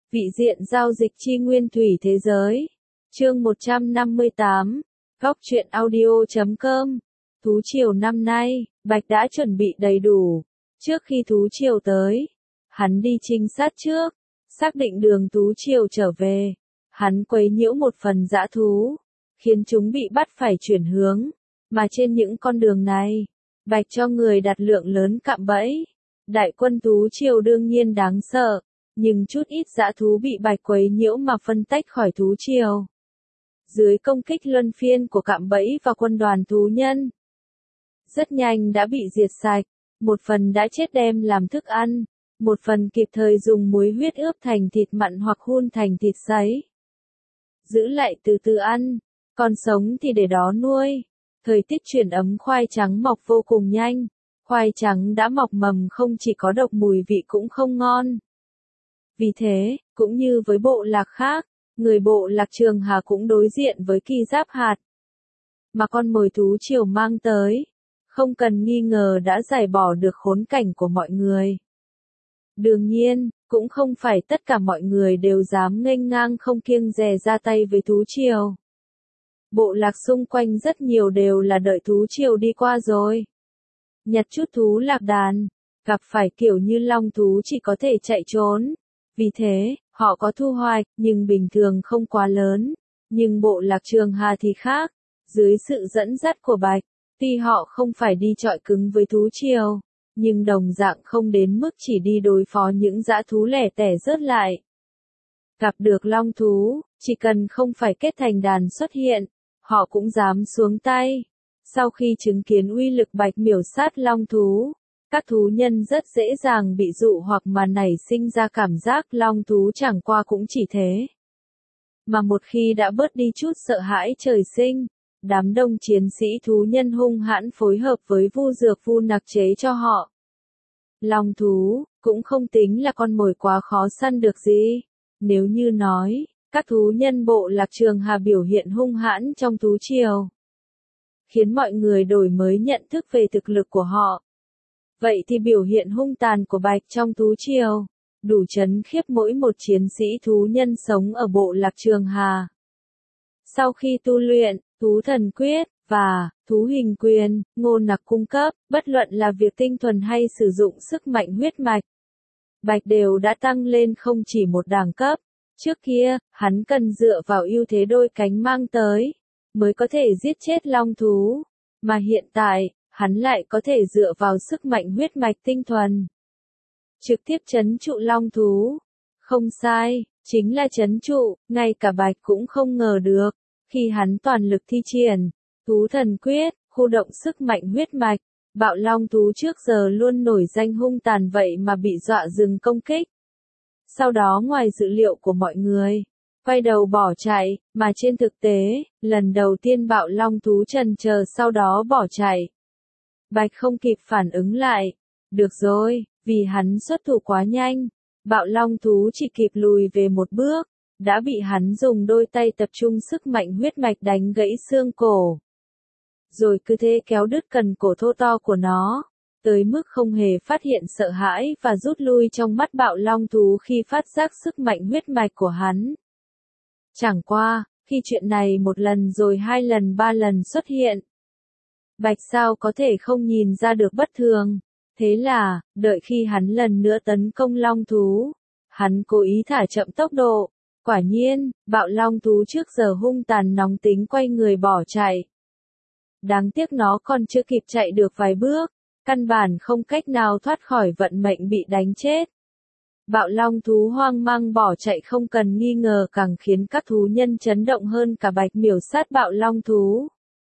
Vị diện giao dịch chi nguyên thủy thế giới. Chương 158. Góc truyện audio.com. Thú triều năm nay, Bạch đã chuẩn bị đầy đủ. Trước khi thú triều tới, hắn đi trinh sát trước, xác định đường thú triều trở về. Hắn quấy nhiễu một phần dã thú, khiến chúng bị bắt phải chuyển hướng. Mà trên những con đường này, Bạch cho người đặt lượng lớn cạm bẫy. Đại quân thú triều đương nhiên đáng sợ, nhưng chút ít dã thú bị Bạch quấy nhiễu mà phân tách khỏi thú triều. Dưới công kích luân phiên của cạm bẫy và quân đoàn thú nhân, rất nhanh đã bị diệt sạch, một phần đã chết đem làm thức ăn, một phần kịp thời dùng muối huyết ướp thành thịt mặn hoặc hun thành thịt sấy. Giữ lại từ từ ăn, còn sống thì để đó nuôi. Thời tiết chuyển ấm, khoai trắng mọc vô cùng nhanh. Khoai trắng đã mọc mầm không chỉ có độc, mùi vị cũng không ngon. Vì thế, cũng như với bộ lạc khác, người bộ lạc Trường Hà cũng đối diện với kỳ giáp hạt mà con mồi thú triều mang tới, không cần nghi ngờ đã giải bỏ được khốn cảnh của mọi người. Đương nhiên, cũng không phải tất cả mọi người đều dám nghênh ngang không kiêng dè ra tay với thú triều. Bộ lạc xung quanh rất nhiều đều là đợi thú triều đi qua rồi nhặt chút thú lạc đàn, gặp phải kiểu như long thú chỉ có thể chạy trốn. Vì thế, họ có thu hoạch, nhưng bình thường không quá lớn. Nhưng bộ lạc Trường Hà thì khác, dưới sự dẫn dắt của Bạch, tuy họ không phải đi chọi cứng với thú triều, nhưng đồng dạng không đến mức chỉ đi đối phó những dã thú lẻ tẻ rớt lại. Gặp được long thú, chỉ cần không phải kết thành đàn xuất hiện, họ cũng dám xuống tay. Sau khi chứng kiến uy lực Bạch miểu sát long thú, các thú nhân rất dễ dàng bị dụ hoặc mà nảy sinh ra cảm giác long thú chẳng qua cũng chỉ thế. Mà một khi đã bớt đi chút sợ hãi trời sinh, đám đông chiến sĩ thú nhân hung hãn phối hợp với vu dược vu nặc chế cho họ. Long thú, cũng không tính là con mồi quá khó săn được gì. Nếu như nói, các thú nhân bộ lạc Trường Hà biểu hiện hung hãn trong thú triều, khiến mọi người đổi mới nhận thức về thực lực của họ. Vậy thì biểu hiện hung tàn của Bạch trong thú triều, đủ chấn khiếp mỗi một chiến sĩ thú nhân sống ở bộ lạc Trường Hà. Sau khi tu luyện, thú thần quyết, và thú hình quyền, Ngô Nặc cung cấp, bất luận là việc tinh thuần hay sử dụng sức mạnh huyết mạch, Bạch đều đã tăng lên không chỉ một đẳng cấp. Trước kia, hắn cần dựa vào ưu thế đôi cánh mang tới, mới có thể giết chết long thú, mà hiện tại, hắn lại có thể dựa vào sức mạnh huyết mạch tinh thuần, trực tiếp trấn trụ long thú. Không sai, chính là trấn trụ, ngay cả Bạch cũng không ngờ được, khi hắn toàn lực thi triển thú thần quyết, khu động sức mạnh huyết mạch, bạo long thú trước giờ luôn nổi danh hung tàn vậy mà bị dọa dừng công kích. Sau đó ngoài dự liệu của mọi người, quay đầu bỏ chạy, mà trên thực tế, lần đầu tiên bạo long thú chần chờ sau đó bỏ chạy. Bạch không kịp phản ứng lại. Được rồi, vì hắn xuất thủ quá nhanh, bạo long thú chỉ kịp lùi về một bước, đã bị hắn dùng đôi tay tập trung sức mạnh huyết mạch đánh gãy xương cổ. Rồi cứ thế kéo đứt cần cổ thô to của nó, tới mức không hề phát hiện sợ hãi và rút lui trong mắt bạo long thú khi phát giác sức mạnh huyết mạch của hắn. Chẳng qua, khi chuyện này một lần rồi hai lần ba lần xuất hiện, Bạch sao có thể không nhìn ra được bất thường. Thế là, đợi khi hắn lần nữa tấn công long thú, hắn cố ý thả chậm tốc độ. Quả nhiên, bạo long thú trước giờ hung tàn nóng tính quay người bỏ chạy. Đáng tiếc nó còn chưa kịp chạy được vài bước, căn bản không cách nào thoát khỏi vận mệnh bị đánh chết. Bạo long thú hoang mang bỏ chạy không cần nghi ngờ càng khiến các thú nhân chấn động hơn cả Bạch miểu sát bạo long thú.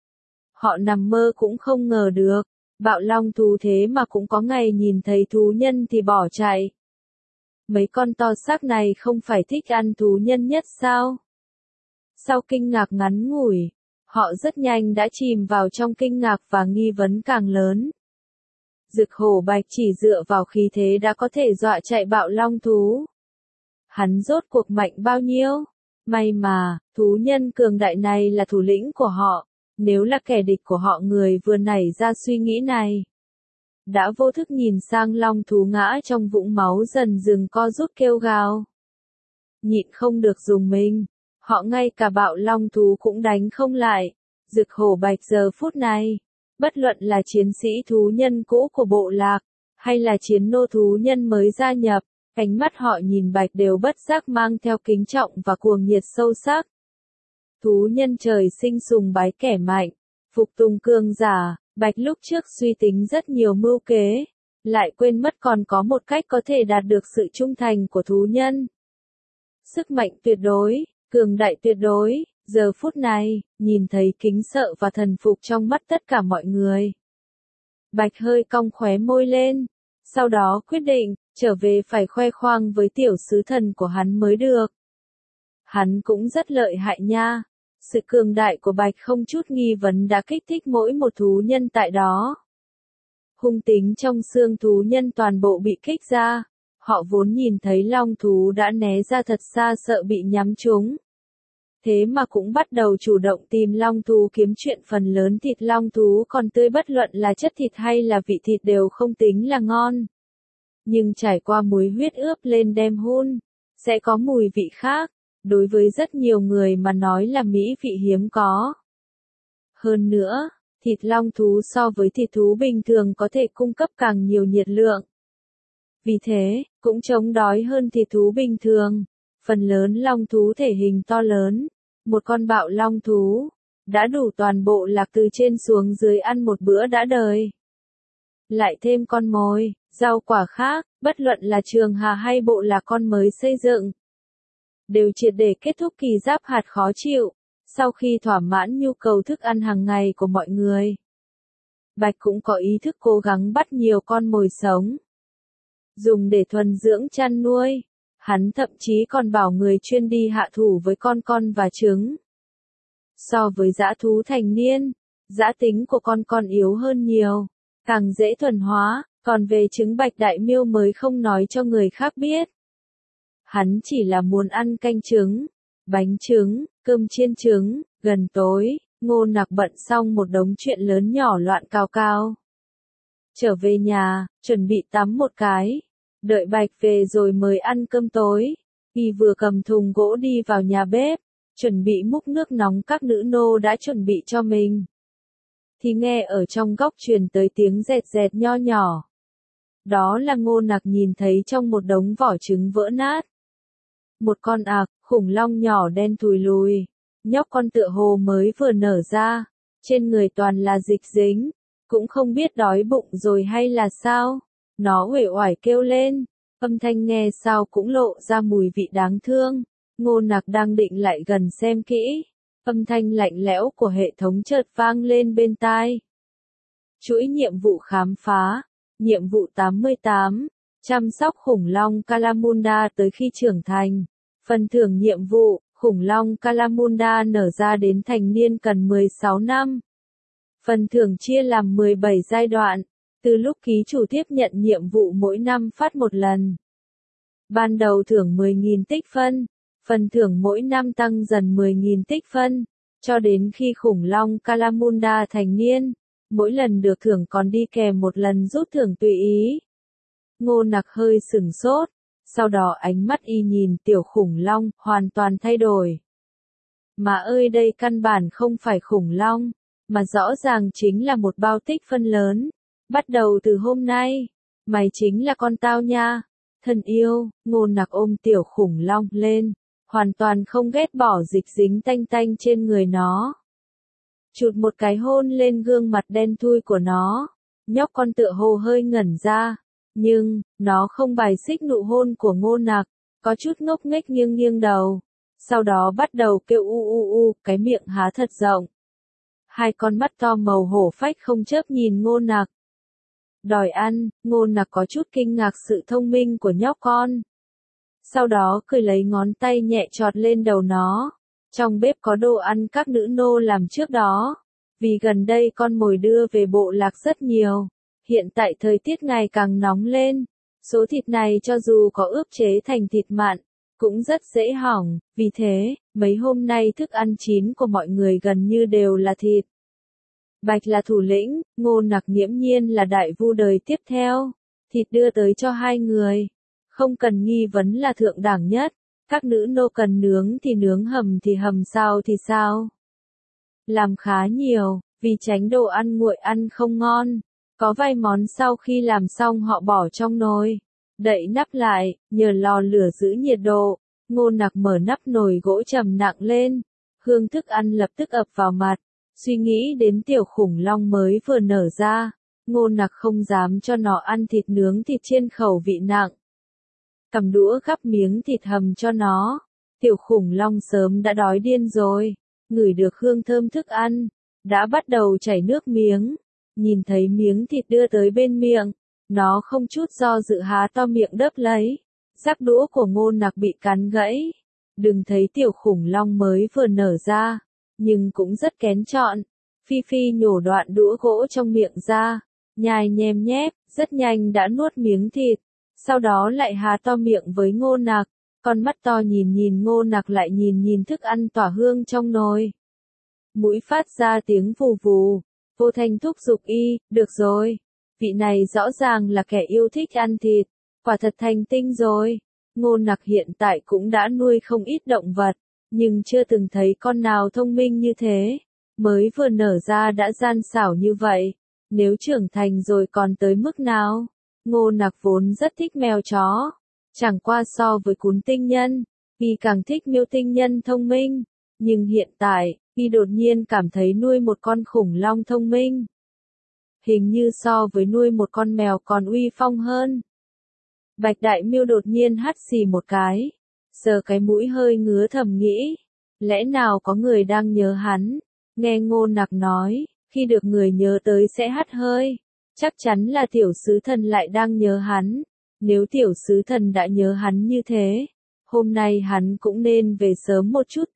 Họ nằm mơ cũng không ngờ được, bạo long thú thế mà cũng có ngày nhìn thấy thú nhân thì bỏ chạy. Mấy con to xác này không phải thích ăn thú nhân nhất sao? Sau kinh ngạc ngắn ngủi, họ rất nhanh đã chìm vào trong kinh ngạc và nghi vấn càng lớn. Dực hổ Bạch chỉ dựa vào khí thế đã có thể dọa chạy bạo long thú. Hắn rốt cuộc mạnh bao nhiêu? May mà, thú nhân cường đại này là thủ lĩnh của họ. Nếu là kẻ địch của họ, người vừa nảy ra suy nghĩ này, đã vô thức nhìn sang long thú ngã trong vũng máu dần dừng co rút kêu gào. nhịn không được dùng mình. Họ ngay cả bạo long thú cũng đánh không lại. Dực hổ bạch giờ phút này, bất luận là chiến sĩ thú nhân cũ của bộ lạc, hay là chiến nô thú nhân mới gia nhập, ánh mắt họ nhìn Bạch đều bất giác mang theo kính trọng và cuồng nhiệt sâu sắc. Thú nhân trời sinh sùng bái kẻ mạnh, phục tùng cường giả, Bạch lúc trước suy tính rất nhiều mưu kế, lại quên mất còn có một cách có thể đạt được sự trung thành của thú nhân. Sức mạnh tuyệt đối, cường đại tuyệt đối, giờ phút này, nhìn thấy kính sợ và thần phục trong mắt tất cả mọi người. Bạch hơi cong khóe môi lên, sau đó quyết định, trở về phải khoe khoang với tiểu sứ thần của hắn mới được. Hắn cũng rất lợi hại nha. Sự cường đại của Bạch không chút nghi vấn đã kích thích mỗi một thú nhân tại đó. Hung tính trong xương thú nhân toàn bộ bị kích ra. Họ vốn nhìn thấy long thú đã né ra thật xa sợ bị nhắm trúng. Thế mà cũng bắt đầu chủ động tìm long thú kiếm chuyện, phần lớn thịt long thú còn tươi, bất luận là chất thịt hay là vị thịt đều không tính là ngon. Nhưng trải qua muối huyết ướp lên đem hun, sẽ có mùi vị khác, đối với rất nhiều người mà nói là mỹ vị hiếm có. Hơn nữa, thịt long thú so với thịt thú bình thường có thể cung cấp càng nhiều nhiệt lượng. Vì thế, cũng chống đói hơn thịt thú bình thường. Phần lớn long thú thể hình to lớn, một con bạo long thú, đã đủ toàn bộ lạc từ trên xuống dưới ăn một bữa đã đời. Lại thêm con mồi, rau quả khác, bất luận là trường hà hay bộ lạc con mới xây dựng, đều triệt để kết thúc kỳ giáp hạt khó chịu, sau khi thỏa mãn nhu cầu thức ăn hàng ngày của mọi người. Bạch cũng có ý thức cố gắng bắt nhiều con mồi sống, dùng để thuần dưỡng chăn nuôi. Hắn thậm chí còn bảo người chuyên đi hạ thủ với con và trứng. So với dã thú thành niên, dã tính của con yếu hơn nhiều, càng dễ thuần hóa, còn về trứng Bạch Đại Miêu mới không nói cho người khác biết. Hắn chỉ là muốn ăn canh trứng, bánh trứng, cơm chiên trứng. Gần tối, Ngô Nặc bận xong một đống chuyện lớn nhỏ loạn cào cào. Trở về nhà, chuẩn bị tắm một cái. Đợi Bạch về rồi mới ăn cơm tối. Y vừa cầm thùng gỗ đi vào nhà bếp, chuẩn bị múc nước nóng các nữ nô đã chuẩn bị cho mình. Thì nghe ở trong góc truyền tới tiếng dẹt dẹt nho nhỏ. Đó là Ngô Nặc nhìn thấy trong một đống vỏ trứng vỡ nát. Một con khủng long nhỏ đen thùi lùi. Nhóc con tựa hồ mới vừa nở ra, trên người toàn là dịch dính, cũng không biết đói bụng rồi hay là sao. Nó uể oải kêu lên, âm thanh nghe sao cũng lộ ra mùi vị đáng thương. Ngô Nặc đang định lại gần xem kỹ, âm thanh lạnh lẽo của hệ thống chợt vang lên bên tai. Chuỗi nhiệm vụ khám phá, nhiệm vụ 88, chăm sóc khủng long Kalamunda tới khi trưởng thành. Phần thưởng nhiệm vụ, khủng long Kalamunda nở ra đến thành niên cần 16 năm. Phần thưởng chia làm 17 giai đoạn. Từ lúc ký chủ tiếp nhận nhiệm vụ mỗi năm phát một lần. Ban đầu thưởng 10.000 tích phân, phần thưởng mỗi năm tăng dần 10.000 tích phân, cho đến khi khủng long Kalamunda thành niên, mỗi lần được thưởng còn đi kèm một lần rút thưởng tùy ý. Ngô Nặc hơi sửng sốt, sau đó ánh mắt y nhìn tiểu khủng long, hoàn toàn thay đổi. Mà ơi, đây căn bản không phải khủng long, mà rõ ràng chính là một bao tích phân lớn. Bắt đầu từ hôm nay, mày chính là con tao nha. Thân yêu, Ngô Nặc ôm tiểu khủng long lên, hoàn toàn không ghét bỏ dịch dính tanh tanh trên người nó. Chụt một cái hôn lên gương mặt đen thui của nó. Nhóc con tựa hồ hơi ngẩn ra, nhưng nó không bài xích nụ hôn của Ngô Nặc, có chút ngốc nghếch nghiêng nghiêng đầu. Sau đó bắt đầu kêu u, cái miệng há thật rộng. Hai con mắt to màu hổ phách không chớp nhìn Ngô Nặc. Đòi ăn, Ngô Nặc có chút kinh ngạc sự thông minh của nhóc con. Sau đó cười lấy ngón tay nhẹ chọt lên đầu nó. Trong bếp có đồ ăn các nữ nô làm trước đó. Vì gần đây con mồi đưa về bộ lạc rất nhiều. Hiện tại thời tiết ngày càng nóng lên. Số thịt này cho dù có ướp chế thành thịt mặn, cũng rất dễ hỏng. Vì thế, mấy hôm nay thức ăn chín của mọi người gần như đều là thịt. Bạch là thủ lĩnh, Ngô Nặc nghiễm nhiên là đại vu đời tiếp theo. Thịt đưa tới cho hai người, không cần nghi vấn là thượng đẳng nhất. Các nữ nô cần nướng thì nướng, hầm thì hầm, sao thì sao. Làm khá nhiều, vì tránh đồ ăn nguội ăn không ngon. Có vài món sau khi làm xong họ bỏ trong nồi, đậy nắp lại, nhờ lò lửa giữ nhiệt độ. Ngô Nặc mở nắp nồi gỗ trầm nặng lên, hương thức ăn lập tức ập vào mặt. Suy nghĩ đến tiểu khủng long mới vừa nở ra, Ngô Nặc không dám cho nó ăn thịt nướng thịt chiên khẩu vị nặng. Cầm đũa gắp miếng thịt hầm cho nó. Tiểu khủng long sớm đã đói điên rồi, ngửi được hương thơm thức ăn, đã bắt đầu chảy nước miếng. Nhìn thấy miếng thịt đưa tới bên miệng, nó không chút do dự há to miệng đớp lấy. Rắc đũa của Ngô Nặc bị cắn gãy. Đừng thấy tiểu khủng long mới vừa nở ra, nhưng cũng rất kén chọn. Phi Phi nhổ đoạn đũa gỗ trong miệng ra, nhai nhem nhép, rất nhanh đã nuốt miếng thịt. Sau đó lại há to miệng với Ngô Nặc, con mắt to nhìn nhìn Ngô Nặc lại nhìn nhìn thức ăn tỏa hương trong nồi. Mũi phát ra tiếng vù vù, Vô Thanh thúc giục y, được rồi. Vị này rõ ràng là kẻ yêu thích ăn thịt, quả thật thành tinh rồi. Ngô Nặc hiện tại cũng đã nuôi không ít động vật, nhưng chưa từng thấy con nào thông minh như thế. Mới vừa nở ra đã gian xảo như vậy, nếu trưởng thành rồi còn tới mức nào? Ngô Nặc vốn rất thích mèo chó, chẳng qua so với cún tinh nhân, y càng thích miêu tinh nhân thông minh. Nhưng hiện tại, y đột nhiên cảm thấy nuôi một con khủng long thông minh, hình như so với nuôi một con mèo còn uy phong hơn. Bạch Đại Miêu đột nhiên hắt xì một cái, sờ cái mũi hơi ngứa thầm nghĩ, lẽ nào có người đang nhớ hắn. Nghe Ngô Nặc nói, khi được người nhớ tới sẽ hắt hơi, chắc chắn là tiểu sứ thần lại đang nhớ hắn. Nếu tiểu sứ thần đã nhớ hắn như thế, hôm nay hắn cũng nên về sớm một chút.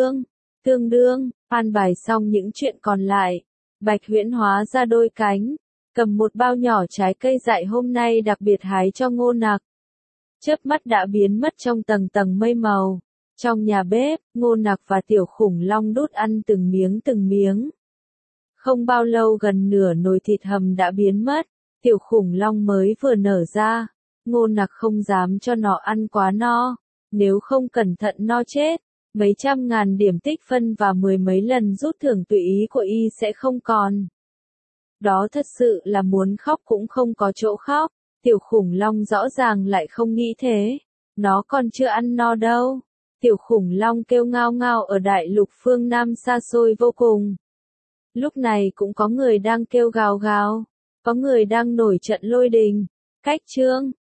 Tương đương, an bài xong những chuyện còn lại, Bạch Huyễn hóa ra đôi cánh, cầm một bao nhỏ trái cây dại hôm nay đặc biệt hái cho Ngô Nặc. Chớp mắt đã biến mất trong tầng tầng mây màu. Trong nhà bếp, Ngô Nặc và tiểu khủng long đút ăn từng miếng. Không bao lâu gần nửa nồi thịt hầm đã biến mất, tiểu khủng long mới vừa nở ra. Ngô Nặc không dám cho nó ăn quá no, nếu không cẩn thận no chết. Mấy trăm ngàn điểm tích phân và mười mấy lần rút thưởng tùy ý của y sẽ không còn. Đó thật sự là muốn khóc cũng không có chỗ khóc. Tiểu khủng long rõ ràng lại không nghĩ thế. Nó còn chưa ăn no đâu. Tiểu khủng long kêu ngao ngao ở đại lục phương Nam xa xôi vô cùng. Lúc này cũng có người đang kêu gào gào. Có người đang nổi trận lôi đình. Cách chương